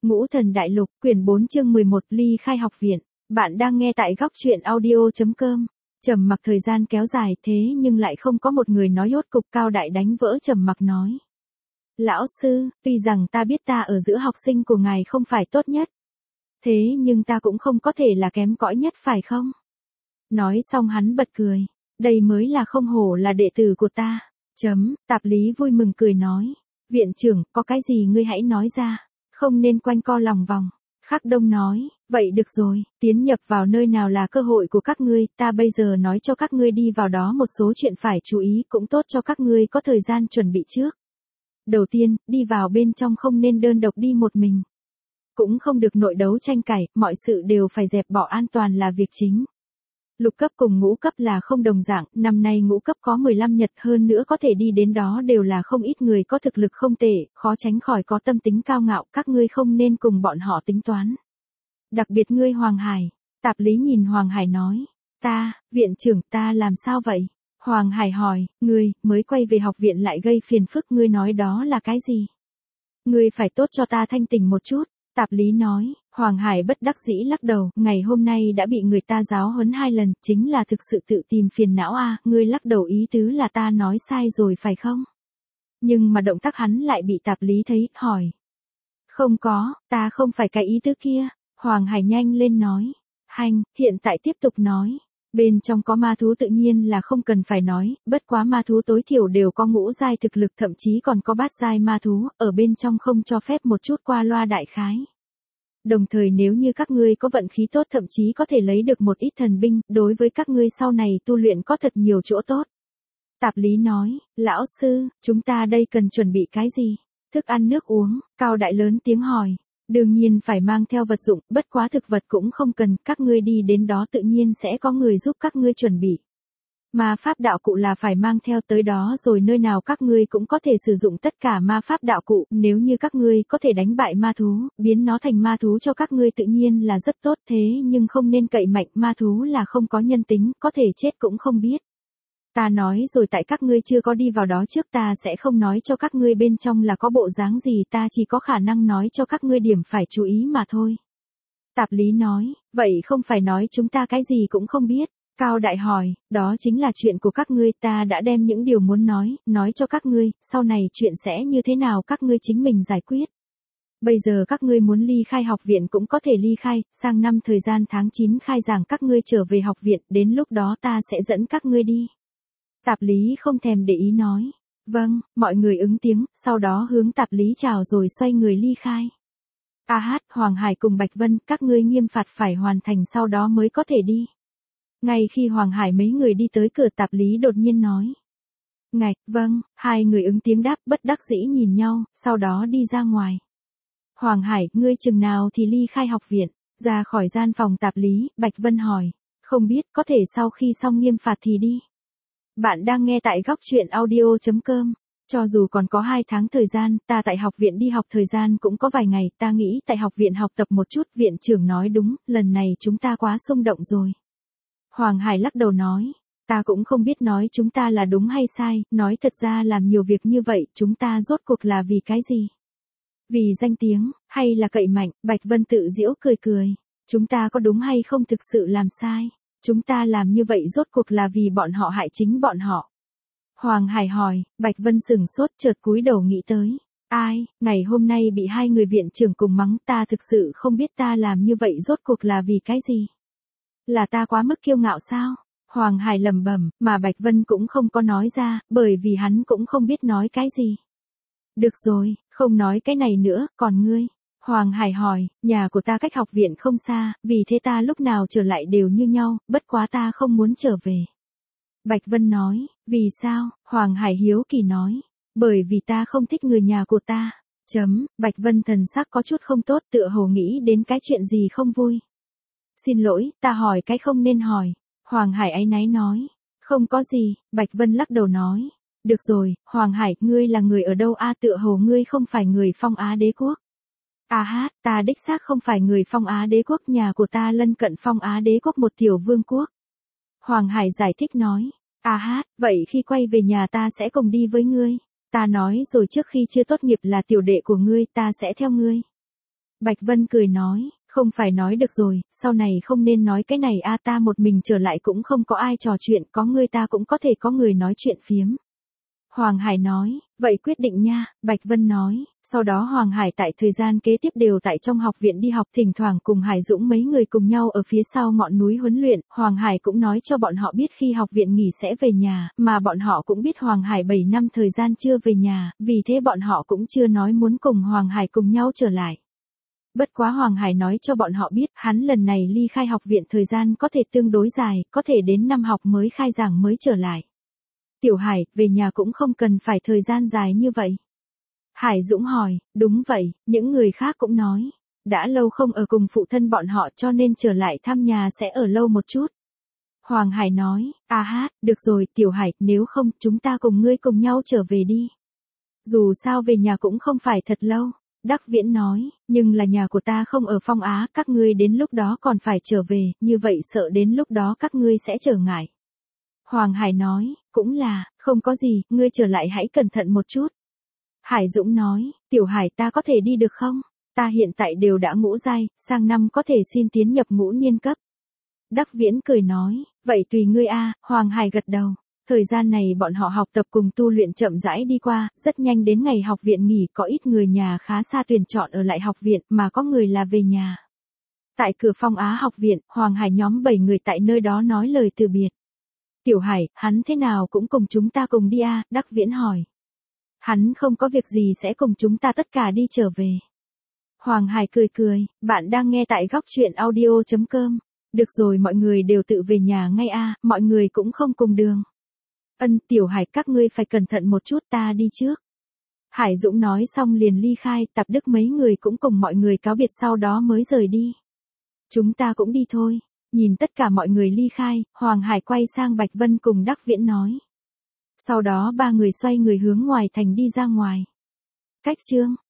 Ngũ Thần Đại Lục, quyển 4 chương 11 ly khai học viện. Bạn đang nghe tại góc truyện audio.com. Trầm mặc thời gian kéo dài thế nhưng lại không có một người nói, rốt cục Cao Đại đánh vỡ trầm mặc nói. Lão sư, tuy rằng ta biết ta ở giữa học sinh của ngài không phải tốt nhất. Thế nhưng ta cũng không có thể là kém cỏi nhất phải không? Nói xong hắn bật cười. Đây mới là không hổ là đệ tử của ta. Tạp Lý vui mừng cười nói. Viện trưởng, có cái gì ngươi hãy nói ra. Không nên quanh co lòng vòng. Khắc Đông nói, vậy được rồi, tiến nhập vào nơi nào là cơ hội của các ngươi, ta bây giờ nói cho các ngươi đi vào đó một số chuyện phải chú ý, cũng tốt cho các ngươi có thời gian chuẩn bị trước. Đầu tiên, đi vào bên trong không nên đơn độc đi một mình. Cũng không được nội đấu tranh cãi, mọi sự đều phải dẹp bỏ, an toàn là việc chính. Lục cấp cùng ngũ cấp là không đồng dạng, năm nay ngũ cấp có 15 nhật, hơn nữa có thể đi đến đó đều là không ít người có thực lực không tệ, khó tránh khỏi có tâm tính cao ngạo, các ngươi không nên cùng bọn họ tính toán. Đặc biệt ngươi Hoàng Hải. Tạp Lý nhìn Hoàng Hải nói, viện trưởng ta làm sao vậy? Hoàng Hải hỏi, ngươi, mới quay về học viện lại gây phiền phức, ngươi nói đó là cái gì? Ngươi phải tốt cho ta thanh tỉnh một chút. Tạp Lý nói, Hoàng Hải bất đắc dĩ lắc đầu, ngày hôm nay đã bị người ta giáo huấn 2 lần, chính là thực sự tự tìm phiền não à, ngươi lắc đầu ý tứ là ta nói sai rồi phải không? Nhưng mà động tác hắn lại bị Tạp Lý thấy, hỏi. Không có, ta không phải cái ý tứ kia, Hoàng Hải nhanh lên nói. Hiện tại tiếp tục nói. Bên trong có ma thú tự nhiên là không cần phải nói, bất quá ma thú tối thiểu đều có ngũ giai thực lực, thậm chí còn có bát giai ma thú, ở bên trong không cho phép một chút qua loa đại khái. Đồng thời nếu như các ngươi có vận khí tốt thậm chí có thể lấy được một ít thần binh, đối với các ngươi sau này tu luyện có thật nhiều chỗ tốt. Tạp Lý nói, lão sư, chúng ta đây cần chuẩn bị cái gì? Thức ăn nước uống, Cao Đại lớn tiếng hỏi. Đương nhiên phải mang theo vật dụng, bất quá thực vật cũng không cần, các ngươi đi đến đó tự nhiên sẽ có người giúp các ngươi chuẩn bị. Ma pháp đạo cụ là phải mang theo tới đó rồi, nơi nào các ngươi cũng có thể sử dụng tất cả ma pháp đạo cụ, nếu như các ngươi có thể đánh bại ma thú, biến nó thành ma thú cho các ngươi tự nhiên là rất tốt, thế nhưng không nên cậy mạnh, ma thú là không có nhân tính, có thể chết cũng không biết. Ta nói rồi, tại các ngươi chưa có đi vào đó trước ta sẽ không nói cho các ngươi bên trong là có bộ dáng gì, ta chỉ có khả năng nói cho các ngươi điểm phải chú ý mà thôi. Tạp Lý nói, vậy không phải nói chúng ta cái gì cũng không biết. Cao Đại hỏi, đó chính là chuyện của các ngươi, ta đã đem những điều muốn nói cho các ngươi, sau này chuyện sẽ như thế nào các ngươi chính mình giải quyết. Bây giờ các ngươi muốn ly khai học viện cũng có thể ly khai, sang năm thời gian tháng 9 khai giảng các ngươi trở về học viện, đến lúc đó ta sẽ dẫn các ngươi đi. Tạp Lý không thèm để ý nói. Vâng, mọi người ứng tiếng, sau đó hướng Tạp Lý chào rồi xoay người ly khai. Hoàng Hải cùng Bạch Vân, các ngươi nghiêm phạt phải hoàn thành sau đó mới có thể đi. Ngay khi Hoàng Hải mấy người đi tới cửa, Tạp Lý đột nhiên nói. Vâng, 2 người ứng tiếng đáp, bất đắc dĩ nhìn nhau, sau đó đi ra ngoài. Hoàng Hải, ngươi chừng nào thì ly khai học viện? Ra khỏi gian phòng Tạp Lý, Bạch Vân hỏi. Không biết, có thể sau khi xong nghiêm phạt thì đi. Bạn đang nghe tại góc truyện audio.com. Cho dù còn có 2 tháng thời gian, ta tại học viện đi học thời gian cũng có vài ngày, ta nghĩ tại học viện học tập một chút, viện trưởng nói đúng, lần này chúng ta quá xung động rồi. Hoàng Hải lắc đầu nói, ta cũng không biết nói chúng ta là đúng hay sai, nói thật ra làm nhiều việc như vậy, chúng ta rốt cuộc là vì cái gì? Vì danh tiếng, hay là cậy mạnh? Bạch Vân tự giễu cười cười. Chúng ta có đúng hay không thực sự làm sai? Chúng ta làm như vậy rốt cuộc là vì bọn họ hại chính bọn họ. Hoàng Hải hỏi, Bạch Vân sửng sốt chợt cúi đầu nghĩ tới. Ngày hôm nay bị 2 người viện trưởng cùng mắng, ta thực sự không biết ta làm như vậy rốt cuộc là vì cái gì. Là ta quá mức kiêu ngạo sao? Hoàng Hải lẩm bẩm, mà Bạch Vân cũng không có nói ra, bởi vì hắn cũng không biết nói cái gì. Được rồi, không nói cái này nữa, còn ngươi? Hoàng Hải hỏi, nhà của ta cách học viện không xa, vì thế ta lúc nào trở lại đều như nhau, bất quá ta không muốn trở về. Bạch Vân nói, vì sao? Hoàng Hải hiếu kỳ nói, bởi vì ta không thích người nhà của ta. Bạch Vân thần sắc có chút không tốt, tựa hồ nghĩ đến cái chuyện gì không vui. Xin lỗi, ta hỏi cái không nên hỏi. Hoàng Hải áy náy nói, không có gì, Bạch Vân lắc đầu nói. Được rồi, Hoàng Hải, ngươi là người ở đâu tựa hồ ngươi không phải người Phong Á Đế Quốc. Ta đích xác không phải người Phong Á Đế Quốc, nhà của ta lân cận Phong Á Đế Quốc một tiểu vương quốc. Hoàng Hải giải thích nói, vậy khi quay về nhà ta sẽ cùng đi với ngươi. Ta nói rồi trước khi chưa tốt nghiệp là tiểu đệ của ngươi, ta sẽ theo ngươi. Bạch Vân cười nói, không phải nói được rồi, sau này không nên nói cái này a, ta một mình trở lại cũng không có ai trò chuyện, có ngươi ta cũng có thể có người nói chuyện phiếm. Hoàng Hải nói, vậy quyết định nha, Bạch Vân nói, sau đó Hoàng Hải tại thời gian kế tiếp đều tại trong học viện đi học, thỉnh thoảng cùng Hải Dũng mấy người cùng nhau ở phía sau ngọn núi huấn luyện, Hoàng Hải cũng nói cho bọn họ biết khi học viện nghỉ sẽ về nhà, mà bọn họ cũng biết Hoàng Hải 7 năm thời gian chưa về nhà, vì thế bọn họ cũng chưa nói muốn cùng Hoàng Hải cùng nhau trở lại. Bất quá Hoàng Hải nói cho bọn họ biết, hắn lần này ly khai học viện thời gian có thể tương đối dài, có thể đến năm học mới khai giảng mới trở lại. Tiểu Hải, về nhà cũng không cần phải thời gian dài như vậy. Hải Dũng hỏi, đúng vậy, những người khác cũng nói. Đã lâu không ở cùng phụ thân bọn họ cho nên trở lại thăm nhà sẽ ở lâu một chút. Hoàng Hải nói, được rồi Tiểu Hải, nếu không chúng ta cùng ngươi cùng nhau trở về đi. Dù sao về nhà cũng không phải thật lâu. Đắc Viễn nói, nhưng là nhà của ta không ở Phong Á, các ngươi đến lúc đó còn phải trở về, như vậy sợ đến lúc đó các ngươi sẽ trở ngại. Hoàng Hải nói, cũng là, không có gì, ngươi trở lại hãy cẩn thận một chút. Hải Dũng nói, Tiểu Hải ta có thể đi được không? Ta hiện tại đều đã ngũ giai, sang năm có thể xin tiến nhập ngũ niên cấp. Đắc Viễn cười nói, vậy tùy ngươi a. Hoàng Hải gật đầu. Thời gian này bọn họ học tập cùng tu luyện chậm rãi đi qua, rất nhanh đến ngày học viện nghỉ, có ít người nhà khá xa tuyển chọn ở lại học viện, mà có người là về nhà. Tại cửa Phong Á học viện, Hoàng Hải nhóm 7 người tại nơi đó nói lời từ biệt. Tiểu Hải, hắn thế nào cũng cùng chúng ta cùng đi a, Đắc Viễn hỏi. Hắn không có việc gì sẽ cùng chúng ta tất cả đi trở về. Hoàng Hải cười cười, bạn đang nghe tại góc truyện audio.com. Được rồi, mọi người đều tự về nhà ngay a, mọi người cũng không cùng đường. Tiểu Hải các ngươi phải cẩn thận một chút, ta đi trước. Hải Dũng nói xong liền ly khai, Tạp Đức mấy người cũng cùng mọi người cáo biệt sau đó mới rời đi. Chúng ta cũng đi thôi. Nhìn tất cả mọi người ly khai, Hoàng Hải quay sang Bạch Vân cùng Đắc Viễn nói. Sau đó ba người xoay người hướng ngoài thành đi ra ngoài. Cách chương